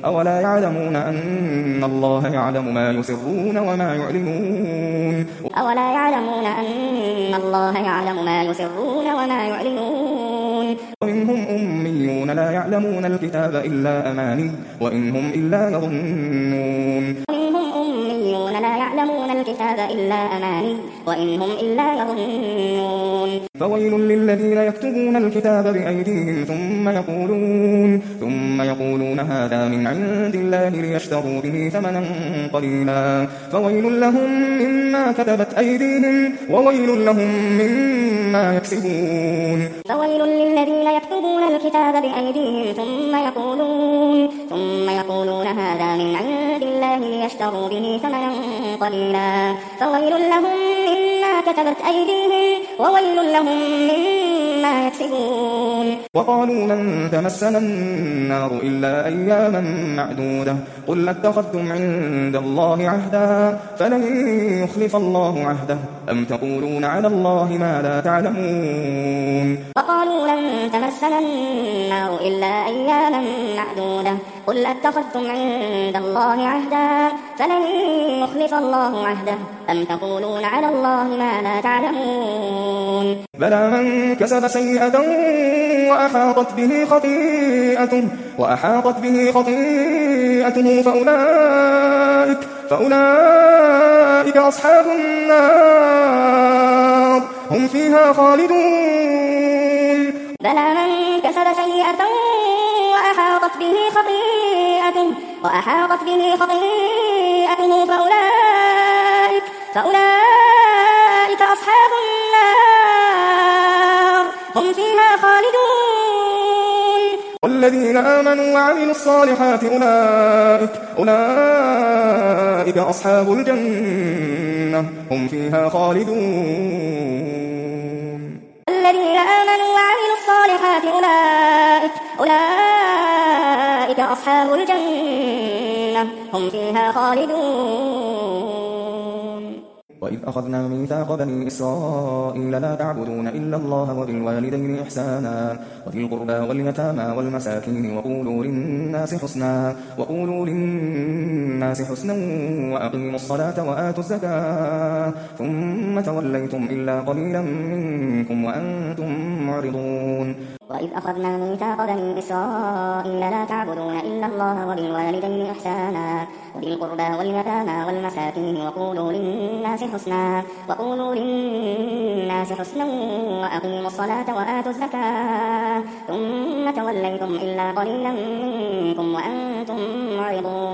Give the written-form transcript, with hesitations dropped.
أولا يعلمون أن الله يعلم ما يسرون وما يعلنون أولا يعلمون أن الله يعلم ما يسرون وما يعلنون ومنهم أميون لا يعلمون الكتاب إلا أماني وإن هم إلا يظنون ومنهم أميون لا يعلمون الكتاب إلا أماني وإن هم إلا يظنون فويل للذين يكتبون الكتاب بأيديهم ثم يقولون هذا من عند الله ليشتروا به ثمنا قليلا فويل لهم مما كتبت أيديهم وويل لهم مما يكسبون فويل للذين يكتبون الكتاب بأيديهم ثم يقولون هذا من عند الله ليشتروا به ثمنا قليلا فويل لهم مما كتبت أيديهم وويل لهم مما يكسبون وقالوا لن تمسنا النار إلا أياما معدودة قل اتخذتم عند الله عهدا فلن يخلف الله عهده أم تقولون على الله ما لا تعلمون وقالوا لن تمسنا النار إلا أياما معدودة قل اتخذتم عند الله عهدا فلن يخلف الله عهده أم تقولون على الله ما لا تعلمون بلى من كسب سيئة وأحاطت به خطيئته فأولئك أصحاب النار هم فيها خالدون بلى من كسب سيئة وأحاطت به خطيئته فأولئك أصحاب النار هم فيها خالدون والذين آمنوا وعملوا الصالحات أولئك أصحاب الجنة هم فيها خالدون الذين آمنوا وعملوا الصالحات أولئك أصحاب الجنة هم فيها خالدون وإذ أخذنا ميثاق بني إسرائيل لا تعبدون إلا الله وبالوالدين إحسانا وذي القربى واليتامى والمساكين وقولوا للناس حسنا وأقيموا الصلاة وآتوا الزكاة ثم توليتم إلا قليلا منكم وأنتم معرضون وإذ أخذنا ميثاق بني إسرائيل لا تعبدون إلا الله وبالوالدين إحسانا وذي القربى واليتامى والمساكين وقولوا للناس حسنا وأقيموا الصلاة وآتوا الزكاة ثم توليتم إلا قليلا منكم وأنتم معرضون